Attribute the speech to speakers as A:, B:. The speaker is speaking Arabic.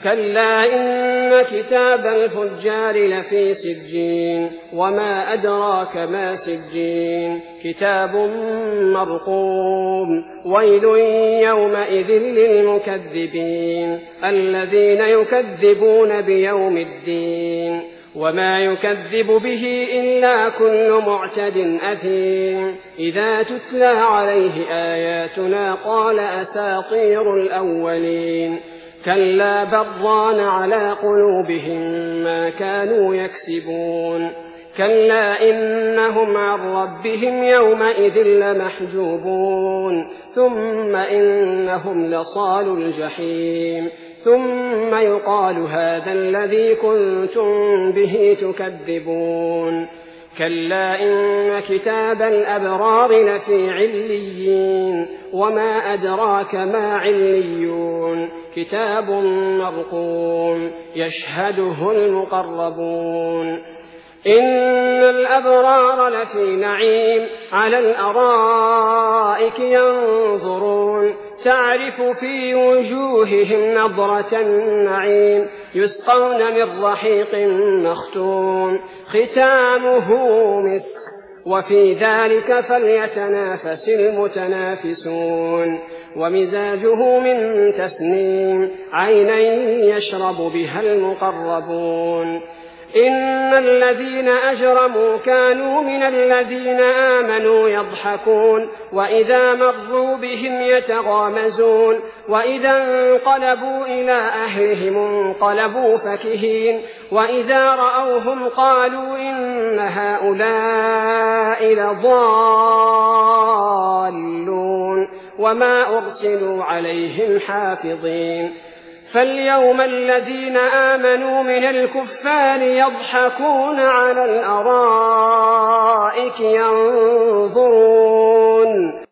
A: كلا إن كتاب الفجار لفي سجين وما أدراك ما سجين كتاب مرقوم ويل يومئذ للمكذبين الذين يكذبون بيوم الدين وما يكذب به إلا كل معتد أثيم إذا تتلى عليه آياتنا قال أساطير الأولين كلا بران على قلوبهم ما كانوا يكسبون كلا إنهم عن ربهم يومئذ لمحجوبون ثم إنهم لصالوا الجحيم ثم يقال هذا الذي كنتم به تكذبون كلا إن كتاب الأبرار لفي عليين وما أدراك ما عليون كتاب مرقوم يشهده المقربون إن الأبرار لفي نعيم على الأرائك ينظرون تعرف في وجوههم نضرة النعيم يسقون من رحيق مختوم ختامه مسك وفي ذلك فليتنافس المتنافسون ومزاجه من تسنيم عينا يشرب بها المقربون إن الذين أجرموا كانوا من الذين آمنوا يضحكون وإذا مروا بهم يتغامزون وإذا انقلبوا إلى أهلهم انقلبوا فكهين وإذا رأوهم قالوا إن هؤلاء لضالون وما أرسلوا عليهم حافظين فاليوم الذين آمنوا من الكفار يضحكون على الأرائك ينظرون